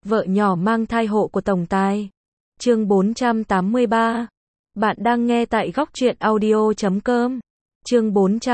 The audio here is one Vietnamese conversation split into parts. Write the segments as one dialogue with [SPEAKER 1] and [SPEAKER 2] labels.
[SPEAKER 1] Vợ nhỏ mang thai hộ của tổng tài. Chương 483. Bạn đang nghe tại Góc Truyện Audio.com. Chương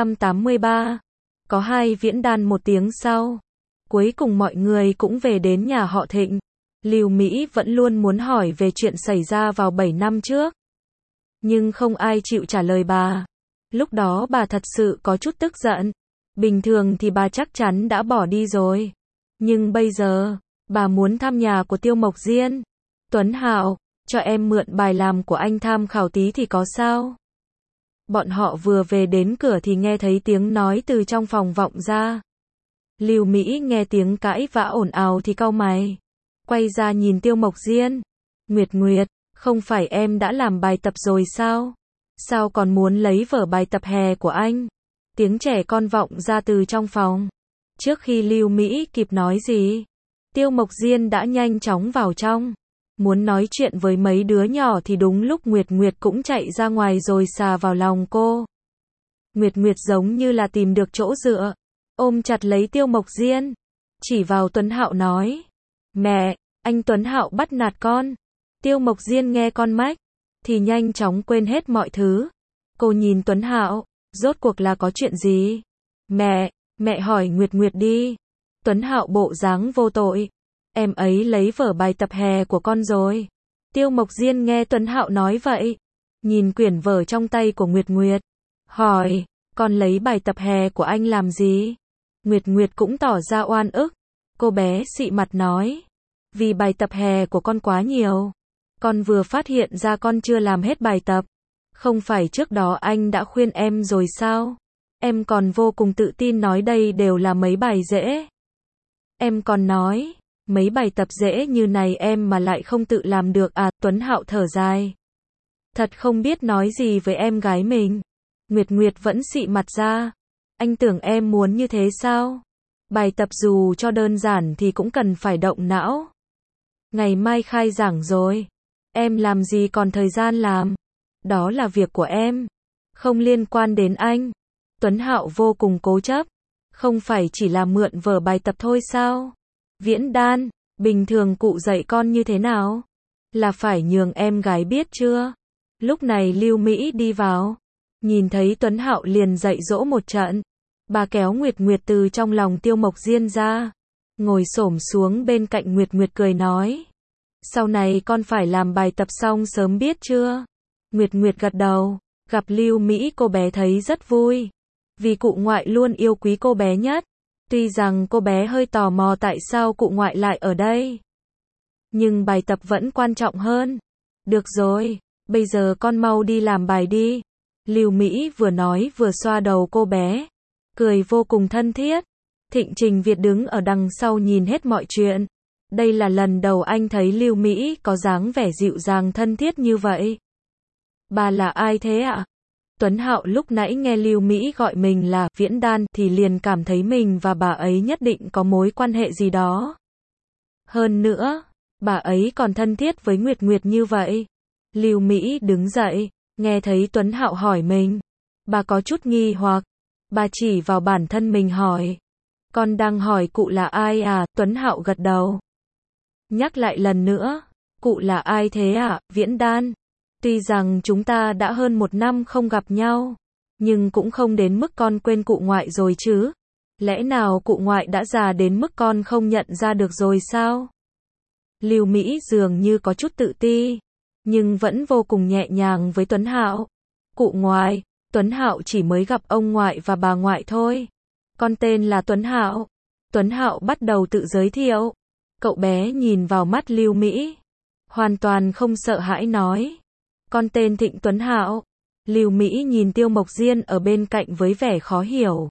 [SPEAKER 1] 483. Có hai viễn đan một tiếng sau. Cuối cùng mọi người cũng về đến nhà họ Thịnh. Lưu Mỹ vẫn luôn muốn hỏi về chuyện xảy ra vào 7 năm trước. Nhưng không ai chịu trả lời bà. Lúc đó bà thật sự có chút tức giận. Bình thường thì bà chắc chắn đã bỏ đi rồi. Nhưng bây giờ, bà muốn thăm nhà của Tiêu Mộc Diên. Tuấn Hạo, cho em mượn bài làm của anh tham khảo tí thì có sao? Bọn họ vừa về đến cửa thì nghe thấy tiếng nói từ trong phòng vọng ra. Lưu Mỹ nghe tiếng cãi vã ồn ào thì cau mày. Quay ra nhìn Tiêu Mộc Diên. Nguyệt, không phải em đã làm bài tập rồi sao? Sao còn muốn lấy vở bài tập hè của anh? Tiếng trẻ con vọng ra từ trong phòng. Trước khi Lưu Mỹ kịp nói gì, Tiêu Mộc Diên đã nhanh chóng vào trong. Muốn nói chuyện với mấy đứa nhỏ thì đúng lúc Nguyệt cũng chạy ra ngoài rồi xà vào lòng cô. Nguyệt giống như là tìm được chỗ dựa, ôm chặt lấy Tiêu Mộc Diên, chỉ vào Tuấn Hạo nói: "Mẹ, anh Tuấn Hạo bắt nạt con." Tiêu Mộc Diên nghe con mách thì nhanh chóng quên hết mọi thứ. Cô nhìn Tuấn Hạo, rốt cuộc là có chuyện gì? Mẹ hỏi Nguyệt đi. Tuấn Hạo bộ dáng vô tội. Em ấy lấy vở bài tập hè của con rồi. Tiêu Mộc Diên nghe Tuấn Hạo nói vậy, nhìn quyển vở trong tay của Nguyệt, hỏi: "Con lấy bài tập hè của anh làm gì?" Nguyệt cũng tỏ ra oan ức. Cô bé xị mặt nói: "Vì bài tập hè của con quá nhiều. Con vừa phát hiện ra con chưa làm hết bài tập. Không phải trước đó anh đã khuyên em rồi sao? Em còn vô cùng tự tin nói đây đều là mấy bài dễ. Em còn nói, mấy bài tập dễ như này em mà lại không tự làm được à?" Tuấn Hạo thở dài. Thật không biết nói gì với em gái mình. Nguyệt vẫn xị mặt ra. Anh tưởng em muốn như thế sao? Bài tập dù cho đơn giản thì cũng cần phải động não. Ngày mai khai giảng rồi. Em làm gì còn thời gian làm? Đó là việc của em. Không liên quan đến anh. Tuấn Hạo vô cùng cố chấp. Không phải chỉ là mượn vở bài tập thôi sao? Viễn đan, bình thường cụ dạy con như thế nào? Là phải nhường em gái biết chưa? Lúc này Lưu Mỹ đi vào. Nhìn thấy Tuấn Hạo liền dạy dỗ một trận. Bà kéo Nguyệt từ trong lòng Tiêu Mộc Diên ra. Ngồi xổm xuống bên cạnh Nguyệt cười nói: "Sau này con phải làm bài tập xong sớm biết chưa?" Nguyệt gật đầu. Gặp Lưu Mỹ cô bé thấy rất vui. Vì cụ ngoại luôn yêu quý cô bé nhất. Tuy rằng cô bé hơi tò mò tại sao cụ ngoại lại ở đây. Nhưng bài tập vẫn quan trọng hơn. Được rồi, bây giờ con mau đi làm bài đi. Lưu Mỹ vừa nói vừa xoa đầu cô bé. Cười vô cùng thân thiết. Thịnh Trình Việt đứng ở đằng sau nhìn hết mọi chuyện. Đây là lần đầu anh thấy Lưu Mỹ có dáng vẻ dịu dàng thân thiết như vậy. Bà là ai thế ạ? Tuấn Hạo lúc nãy nghe Lưu Mỹ gọi mình là Viễn Đan thì liền cảm thấy mình và bà ấy nhất định có mối quan hệ gì đó. Hơn nữa, bà ấy còn thân thiết với Nguyệt như vậy. Lưu Mỹ đứng dậy, nghe thấy Tuấn Hạo hỏi mình. Bà có chút nghi hoặc. Bà chỉ vào bản thân mình hỏi: "Con đang hỏi cụ là ai à?" Tuấn Hạo gật đầu. Nhắc lại lần nữa: "Cụ là ai thế ạ, Viễn Đan? Tuy rằng chúng ta đã hơn 1 năm không gặp nhau, nhưng cũng không đến mức con quên cụ ngoại rồi chứ? Lẽ nào cụ ngoại đã già đến mức con không nhận ra được rồi sao?" Lưu Mỹ dường như có chút tự ti, nhưng vẫn vô cùng nhẹ nhàng với Tuấn Hạo. "Cụ ngoại." Tuấn Hạo chỉ mới gặp ông ngoại và bà ngoại thôi. "Con tên là Tuấn Hạo." Tuấn Hạo bắt đầu tự giới thiệu. Cậu bé nhìn vào mắt Lưu Mỹ, hoàn toàn không sợ hãi nói: "Con tên Thịnh Tuấn Hạo." Lưu Mỹ nhìn Tiêu Mộc Diên ở bên cạnh với vẻ khó hiểu.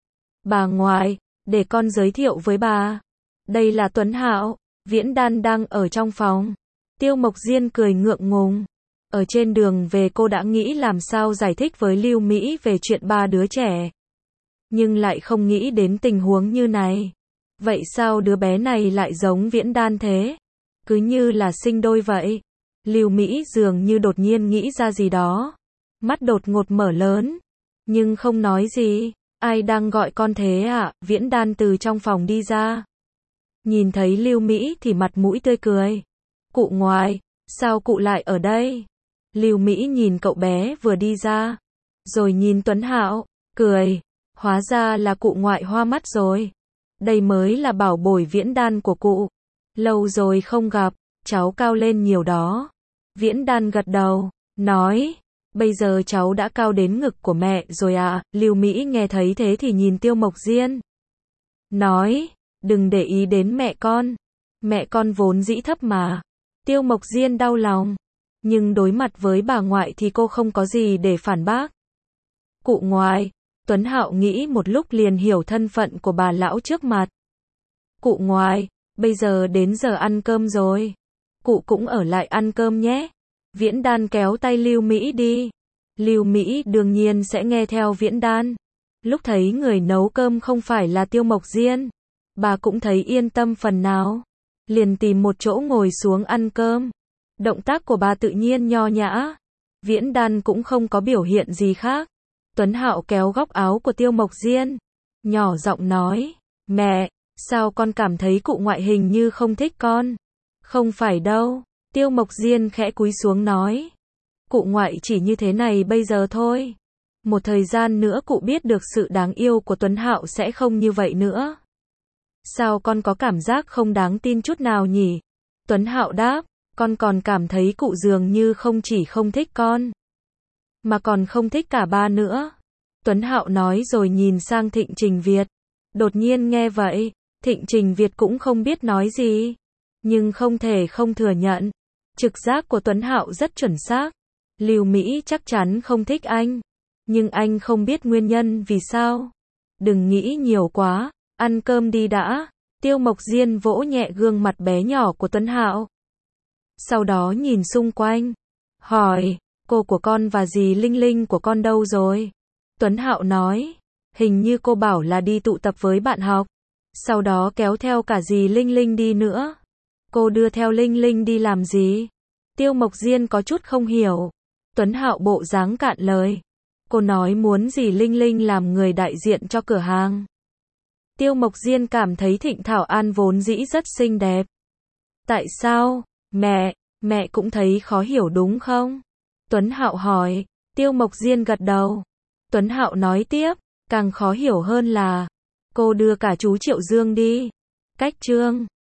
[SPEAKER 1] "Bà ngoại, để con giới thiệu với bà. Đây là Tuấn Hạo." Viễn Đan đang ở trong phòng. Tiêu Mộc Diên cười ngượng ngùng. Ở trên đường về cô đã nghĩ làm sao giải thích với Lưu Mỹ về chuyện 3 đứa trẻ. Nhưng lại không nghĩ đến tình huống như này. Vậy sao đứa bé này lại giống Viễn Đan thế? Cứ như là sinh đôi vậy. Lưu Mỹ dường như đột nhiên nghĩ ra gì đó. Mắt đột ngột mở lớn. Nhưng không nói gì. "Ai đang gọi con thế ạ?" Viễn Đan từ trong phòng đi ra. Nhìn thấy Lưu Mỹ thì mặt mũi tươi cười. Cụ ngoại, sao cụ lại ở đây? Lưu Mỹ nhìn cậu bé vừa đi ra, rồi nhìn Tuấn Hạo, cười. Hóa ra là cụ ngoại hoa mắt rồi. Đây mới là bảo bối viễn đan của cụ. Lâu rồi không gặp, cháu cao lên nhiều đó. Viễn đan gật đầu, nói, bây giờ cháu đã cao đến ngực của mẹ rồi ạ. Lưu Mỹ nghe thấy thế thì nhìn Tiêu Mộc Diên. Nói, đừng để ý đến mẹ con. Mẹ con vốn dĩ thấp mà. Tiêu Mộc Diên đau lòng. Nhưng đối mặt với bà ngoại thì cô không có gì để phản bác. Cụ ngoại, Tuấn Hạo nghĩ một lúc liền hiểu thân phận của bà lão trước mặt. Cụ ngoại, bây giờ đến giờ ăn cơm rồi. Cụ cũng ở lại ăn cơm nhé. Viễn Đan kéo tay Lưu Mỹ đi. Lưu Mỹ đương nhiên sẽ nghe theo Viễn Đan. Lúc thấy người nấu cơm không phải là Tiêu Mộc Diên, bà cũng thấy yên tâm phần nào. Liền tìm một chỗ ngồi xuống ăn cơm. Động tác của bà tự nhiên nho nhã. Viễn Đan cũng không có biểu hiện gì khác. Tuấn Hạo kéo góc áo của Tiêu Mộc Diên, nhỏ giọng nói, mẹ, sao con cảm thấy cụ ngoại hình như không thích con? Không phải đâu. Tiêu Mộc Diên khẽ cúi xuống nói, cụ ngoại chỉ như thế này bây giờ thôi. Một thời gian nữa cụ biết được sự đáng yêu của Tuấn Hạo sẽ không như vậy nữa. Sao con có cảm giác không đáng tin chút nào nhỉ? Tuấn Hạo đáp, con còn cảm thấy cụ dường như không chỉ không thích con, mà còn không thích cả ba nữa. Tuấn Hạo nói rồi nhìn sang Thịnh Trình Việt. Đột nhiên nghe vậy, Thịnh Trình Việt cũng không biết nói gì. Nhưng không thể không thừa nhận. Trực giác của Tuấn Hạo rất chuẩn xác. Lưu Mỹ chắc chắn không thích anh. Nhưng anh không biết nguyên nhân vì sao. Đừng nghĩ nhiều quá, ăn cơm đi đã. Tiêu Mộc Diên vỗ nhẹ gương mặt bé nhỏ của Tuấn Hạo. Sau đó nhìn xung quanh. Hỏi, cô của con và dì Linh Linh của con đâu rồi? Tuấn Hạo nói, hình như cô bảo là đi tụ tập với bạn học. Sau đó kéo theo cả dì Linh Linh đi nữa. Cô đưa theo Linh Linh đi làm gì? Tiêu Mộc Diên có chút không hiểu. Tuấn Hạo bộ dáng cạn lời. Cô nói muốn dì Linh Linh làm người đại diện cho cửa hàng. Tiêu Mộc Diên cảm thấy Thịnh Thảo An vốn dĩ rất xinh đẹp. Tại sao? Mẹ cũng thấy khó hiểu đúng không? Tuấn Hạo hỏi. Tiêu Mộc Diên gật đầu. Tuấn Hạo nói tiếp, càng khó hiểu hơn là cô đưa cả chú Triệu Dương đi. Cách chương